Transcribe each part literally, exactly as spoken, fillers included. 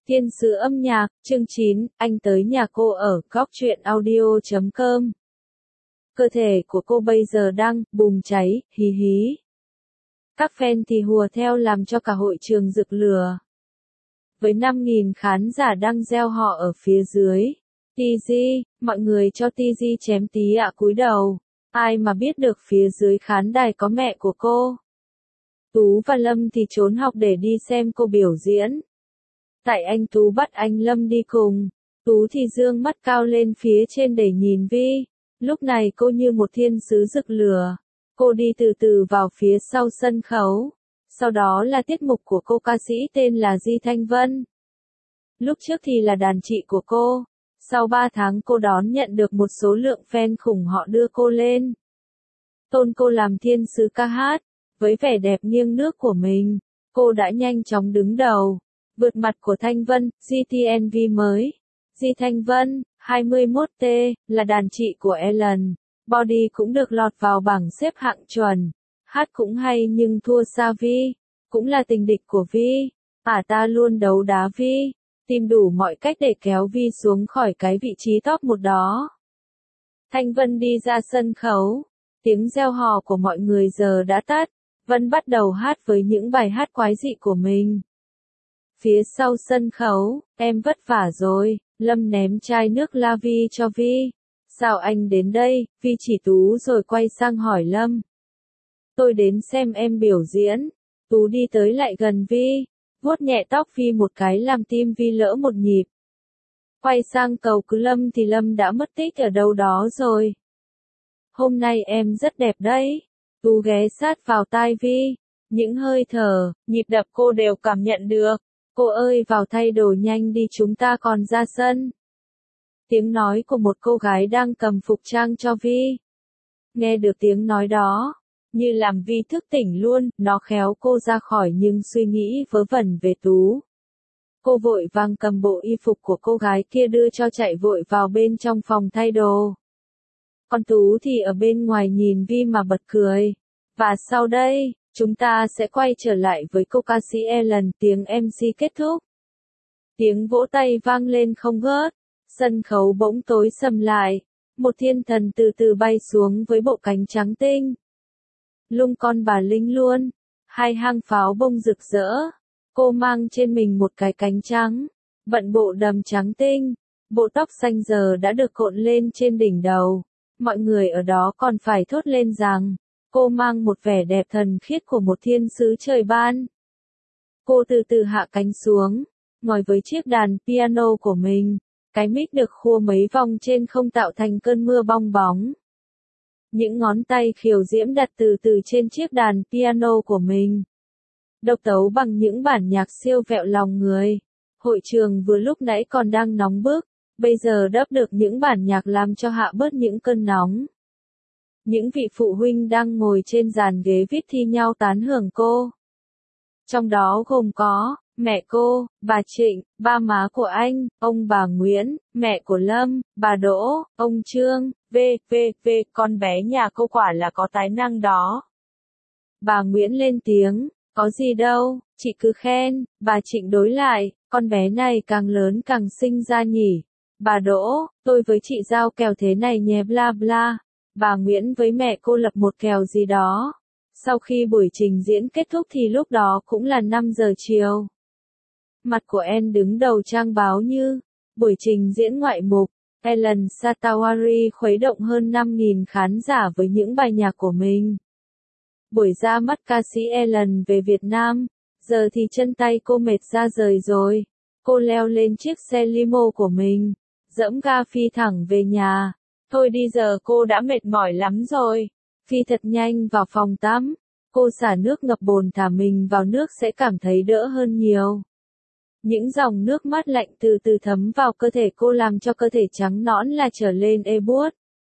Thiên sứ âm nhạc, chương chín, anh tới nhà cô ở góc truyện audio chấm com. Cơ thể của cô bây giờ đang bùng cháy, hí hí. Các fan thì hùa theo làm cho cả hội trường rực lửa. Với năm nghìn khán giả đang reo họ ở phía dưới. Tz, mọi người cho Tz chém tí ạ cúi đầu. Ai mà biết được phía dưới khán đài có mẹ của cô. Tú và Lâm thì trốn học để đi xem cô biểu diễn. Tại anh Tú bắt anh Lâm đi cùng. Tú thì dương mắt cao lên phía trên để nhìn Vi. Lúc này cô như một thiên sứ rực lửa. Cô đi từ từ vào phía sau sân khấu. Sau đó là tiết mục của cô ca sĩ tên là Di Thanh Vân. Lúc trước thì là đàn chị của cô. Sau ba tháng cô đón nhận được một số lượng fan khủng họ đưa cô lên. Tôn cô làm thiên sứ ca hát. Với vẻ đẹp nghiêng nước của mình, cô đã nhanh chóng đứng đầu. Vượt mặt của Thanh Vân, giê tê en vê mới. Di Thanh Vân, hai mươi mốt T, là đàn chị của Ellen. Body cũng được lọt vào bảng xếp hạng chuẩn. Hát cũng hay nhưng thua xa Vi. Cũng là tình địch của Vi. Ả ta luôn đấu đá Vi. Tìm đủ mọi cách để kéo Vi xuống khỏi cái vị trí top một đó. Thanh Vân đi ra sân khấu. Tiếng reo hò của mọi người giờ đã tắt. Vân bắt đầu hát với những bài hát quái dị của mình. Phía sau sân khấu, em vất vả rồi, Lâm ném chai nước la Vi cho Vi. Sao anh đến đây? Vi chỉ Tú rồi quay sang hỏi Lâm. Tôi đến xem em biểu diễn. Tú đi tới lại gần Vi, vuốt nhẹ tóc Vi một cái làm tim Vi lỡ một nhịp. Quay sang cầu cứu Lâm thì Lâm đã mất tích ở đâu đó rồi. Hôm nay em rất đẹp đấy. Tú ghé sát vào tai Vi. Những hơi thở, nhịp đập cô đều cảm nhận được. Cô ơi vào thay đồ nhanh đi chúng ta còn ra sân. Tiếng nói của một cô gái đang cầm phục trang cho Vi. Nghe được tiếng nói đó, như làm Vi thức tỉnh luôn, nó khéo cô ra khỏi những suy nghĩ vớ vẩn về Tú. Cô vội vàng cầm bộ y phục của cô gái kia đưa cho chạy vội vào bên trong phòng thay đồ. Còn Tú thì ở bên ngoài nhìn Vi mà bật cười. Và sau đây, chúng ta sẽ quay trở lại với cô ca sĩ Ellen, tiếng em xê kết thúc. Tiếng vỗ tay vang lên không ngớt. Sân khấu bỗng tối sầm lại. Một thiên thần từ từ bay xuống với bộ cánh trắng tinh. Lung con bà Linh luôn. Hai hang pháo bông rực rỡ. Cô mang trên mình một cái cánh trắng. Bận bộ đầm trắng tinh. Bộ tóc xanh giờ đã được cột lên trên đỉnh đầu. Mọi người ở đó còn phải thốt lên rằng, cô mang một vẻ đẹp thần khiết của một thiên sứ trời ban. Cô từ từ hạ cánh xuống, ngồi với chiếc đàn piano của mình, cái mic được khua mấy vòng trên không tạo thành cơn mưa bong bóng. Những ngón tay khiêu diễm đặt từ từ trên chiếc đàn piano của mình. Độc tấu bằng những bản nhạc siêu vẹo lòng người. Hội trường vừa lúc nãy còn đang nóng bức. Bây giờ đắp được những bản nhạc làm cho hạ bớt những cơn nóng. Những vị phụ huynh đang ngồi trên dàn ghế vít thi nhau tán hưởng cô. Trong đó gồm có, mẹ cô, bà Trịnh, ba má của anh, ông bà Nguyễn, mẹ của Lâm, bà Đỗ, ông Trương, vê vê vê, con bé nhà cô quả là có tài năng đó. Bà Nguyễn lên tiếng, có gì đâu, chị cứ khen, bà Trịnh đối lại, con bé này càng lớn càng xinh ra nhỉ. Bà Đỗ, tôi với chị giao kèo thế này nhé bla bla. Bà Nguyễn với mẹ cô lập một kèo gì đó. Sau khi buổi trình diễn kết thúc thì lúc đó cũng là năm giờ chiều. Mặt của Anne đứng đầu trang báo như, buổi trình diễn ngoại mục, Ellen Satawari khuấy động hơn năm nghìn khán giả với những bài nhạc của mình. Buổi ra mắt ca sĩ Ellen về Việt Nam, giờ thì chân tay cô mệt ra rời rồi. Cô leo lên chiếc xe limo của mình. Dẫm ga phi thẳng về nhà. Thôi đi giờ cô đã mệt mỏi lắm rồi. Phi thật nhanh vào phòng tắm. Cô xả nước ngập bồn thả mình vào nước sẽ cảm thấy đỡ hơn nhiều. Những dòng nước mát lạnh từ từ thấm vào cơ thể cô làm cho cơ thể trắng nõn là trở lên ê buốt.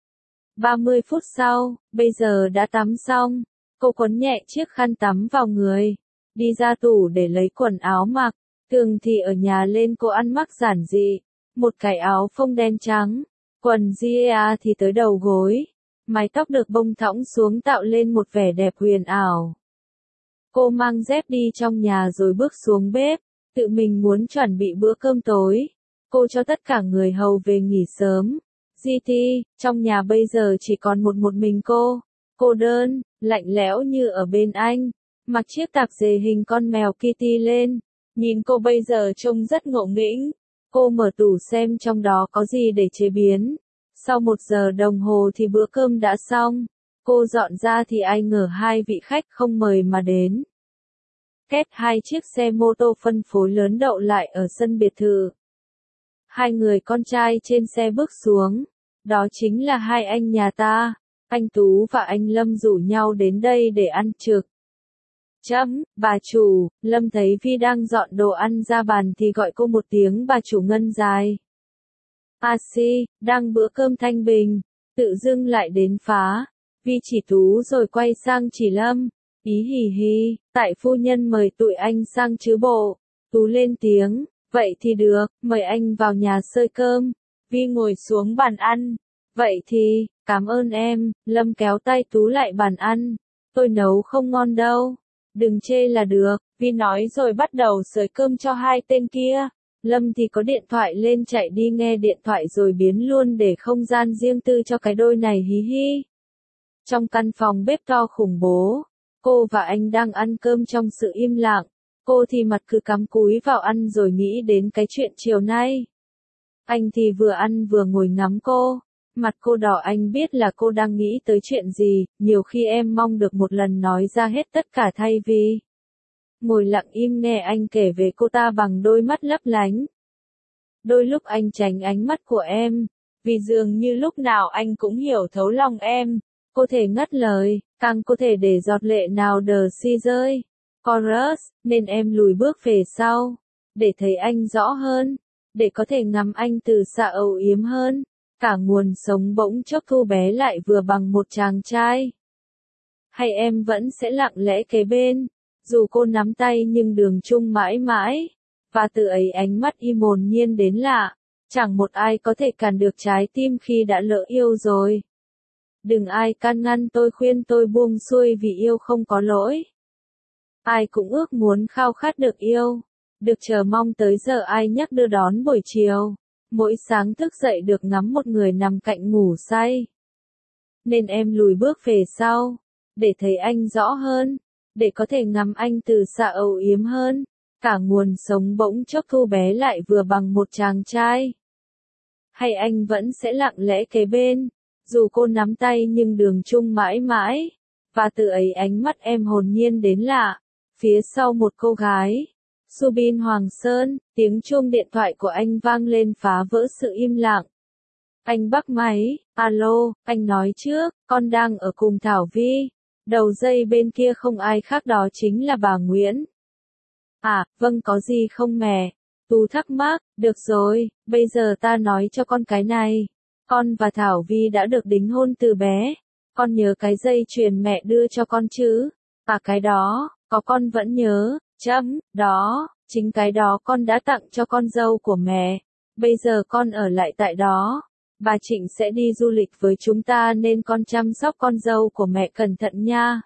ba mươi phút sau, bây giờ đã tắm xong. Cô quấn nhẹ chiếc khăn tắm vào người. Đi ra tủ để lấy quần áo mặc. Thường thì ở nhà lên cô ăn mặc giản dị. Một cái áo phông đen trắng, quần jean thì tới đầu gối, mái tóc được bông thõng xuống tạo lên một vẻ đẹp huyền ảo. Cô mang dép đi trong nhà rồi bước xuống bếp, tự mình muốn chuẩn bị bữa cơm tối. Cô cho tất cả người hầu về nghỉ sớm. giê tê, trong nhà bây giờ chỉ còn một một mình cô. Cô đơn, lạnh lẽo như ở bên anh. Mặc chiếc tạp dề hình con mèo Kitty lên. Nhìn cô bây giờ trông rất ngộ nghĩnh. Cô mở tủ xem trong đó có gì để chế biến. Sau một giờ đồng hồ thì bữa cơm đã xong. Cô dọn ra thì ai ngờ hai vị khách không mời mà đến. Két hai chiếc xe mô tô phân phối lớn đậu lại ở sân biệt thự. Hai người con trai trên xe bước xuống. Đó chính là hai anh nhà ta. Anh Tú và anh Lâm rủ nhau đến đây để ăn trực. Chấm, bà chủ. Lâm thấy Vi đang dọn đồ ăn ra bàn thì gọi cô một tiếng bà chủ ngân dài. A si, đang bữa cơm thanh bình. Tự dưng lại đến phá. Vi chỉ Tú rồi quay sang chỉ Lâm. Ý hì hì, tại phu nhân mời tụi anh sang chứ bộ. Tú lên tiếng, vậy thì được, mời anh vào nhà xơi cơm. Vi ngồi xuống bàn ăn. Vậy thì, cảm ơn em. Lâm kéo tay Tú lại bàn ăn. Tôi nấu không ngon đâu. Đừng chê là được, Vi nói rồi bắt đầu xới cơm cho hai tên kia. Lâm thì có điện thoại lên chạy đi nghe điện thoại rồi biến luôn để không gian riêng tư cho cái đôi này hí hí. Trong căn phòng bếp to khủng bố, cô và anh đang ăn cơm trong sự im lặng. Cô thì mặt cứ cắm cúi vào ăn rồi nghĩ đến cái chuyện chiều nay. Anh thì vừa ăn vừa ngồi ngắm cô. Mặt cô đỏ, anh biết là cô đang nghĩ tới chuyện gì, nhiều khi em mong được một lần nói ra hết tất cả thay vì ngồi lặng im nghe anh kể về cô ta bằng đôi mắt lấp lánh. Đôi lúc anh tránh ánh mắt của em, vì dường như lúc nào anh cũng hiểu thấu lòng em. Cô thể ngắt lời, càng có thể để giọt lệ nào đờ si rơi. Chorus, nên em lùi bước về sau, để thấy anh rõ hơn, để có thể ngắm anh từ xa âu yếm hơn. Cả nguồn sống bỗng chốc thu bé lại vừa bằng một chàng trai. Hay em vẫn sẽ lặng lẽ kế bên, dù cô nắm tay nhưng đường chung mãi mãi, và từ ấy ánh mắt im hồn nhiên đến lạ, chẳng một ai có thể cản được trái tim khi đã lỡ yêu rồi. Đừng ai can ngăn tôi, khuyên tôi buông xuôi vì yêu không có lỗi. Ai cũng ước muốn khao khát được yêu, được chờ mong tới giờ ai nhắc đưa đón buổi chiều. Mỗi sáng thức dậy được ngắm một người nằm cạnh ngủ say. Nên em lùi bước về sau, để thấy anh rõ hơn, để có thể ngắm anh từ xa âu yếm hơn. Cả nguồn sống bỗng chốc thu bé lại vừa bằng một chàng trai. Hay anh vẫn sẽ lặng lẽ kế bên, dù cô nắm tay nhưng đường chung mãi mãi. Và từ ấy ánh mắt em hồn nhiên đến lạ, phía sau một cô gái. Subin Hoàng Sơn, tiếng chuông điện thoại của anh vang lên phá vỡ sự im lặng. Anh bắt máy, alo, anh nói trước, con đang ở cùng Thảo Vi. Đầu dây bên kia không ai khác đó chính là bà Nguyễn. À, vâng, có gì không mẹ? Tú thắc mắc, được rồi, bây giờ ta nói cho con cái này. Con và Thảo Vi đã được đính hôn từ bé. Con nhớ cái dây chuyền mẹ đưa cho con chứ? À, cái đó, có, con vẫn nhớ. Chấm, đó, chính cái đó con đã tặng cho con dâu của mẹ. Bây giờ con ở lại tại đó. Bà Trịnh sẽ đi du lịch với chúng ta nên con chăm sóc con dâu của mẹ cẩn thận nha.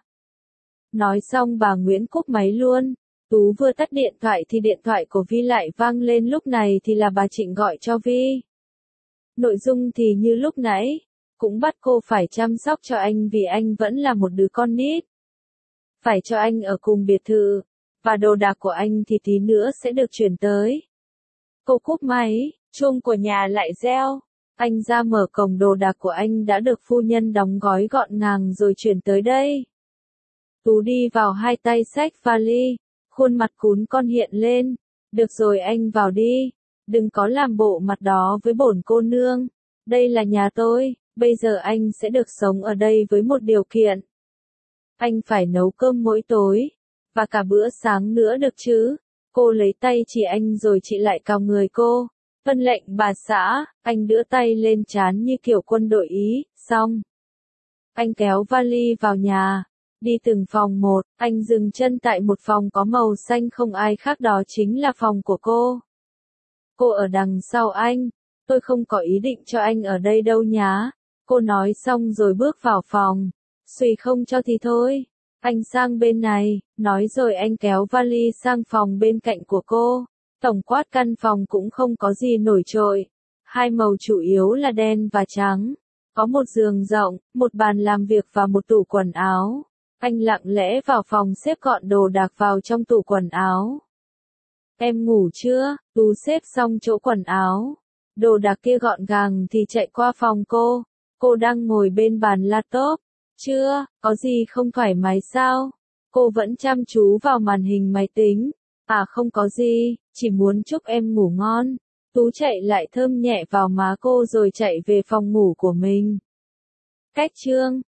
Nói xong bà Nguyễn cúp máy luôn. Tú vừa tắt điện thoại thì điện thoại của Vi lại vang lên, lúc này thì là bà Trịnh gọi cho Vi. Nội dung thì như lúc nãy, cũng bắt cô phải chăm sóc cho anh vì anh vẫn là một đứa con nít. Phải cho anh ở cùng biệt thự. Và đồ đạc của anh thì tí nữa sẽ được chuyển tới. Cô cúp máy, chuông của nhà lại reo. Anh ra mở cổng, đồ đạc của anh đã được phu nhân đóng gói gọn gàng rồi chuyển tới đây. Tú đi vào, hai tay xách vali, khuôn mặt cún con hiện lên. Được rồi, anh vào đi. Đừng có làm bộ mặt đó với bổn cô nương. Đây là nhà tôi, bây giờ anh sẽ được sống ở đây với một điều kiện. Anh phải nấu cơm mỗi tối. Và cả bữa sáng nữa được chứ? Cô lấy tay chỉ anh rồi chị lại cào người cô. Vâng lệnh bà xã, anh đưa tay lên trán như kiểu quân đội Ý, xong. Anh kéo vali vào nhà, đi từng phòng một, anh dừng chân tại một phòng có màu xanh, không ai khác đó chính là phòng của cô. Cô ở đằng sau anh, tôi không có ý định cho anh ở đây đâu nhá. Cô nói xong rồi bước vào phòng, suy không cho thì thôi. Anh sang bên này, nói rồi anh kéo vali sang phòng bên cạnh của cô. Tổng quát căn phòng cũng không có gì nổi trội. Hai màu chủ yếu là đen và trắng. Có một giường rộng, một bàn làm việc và một tủ quần áo. Anh lặng lẽ vào phòng xếp gọn đồ đạc vào trong tủ quần áo. Em ngủ chưa? Tú xếp xong chỗ quần áo. Đồ đạc kia gọn gàng thì chạy qua phòng cô. Cô đang ngồi bên bàn laptop. Chưa, có gì không thoải mái sao? Cô vẫn chăm chú vào màn hình máy tính. À không có gì, chỉ muốn chúc em ngủ ngon. Tú chạy lại thơm nhẹ vào má cô rồi chạy về phòng ngủ của mình. Cách chương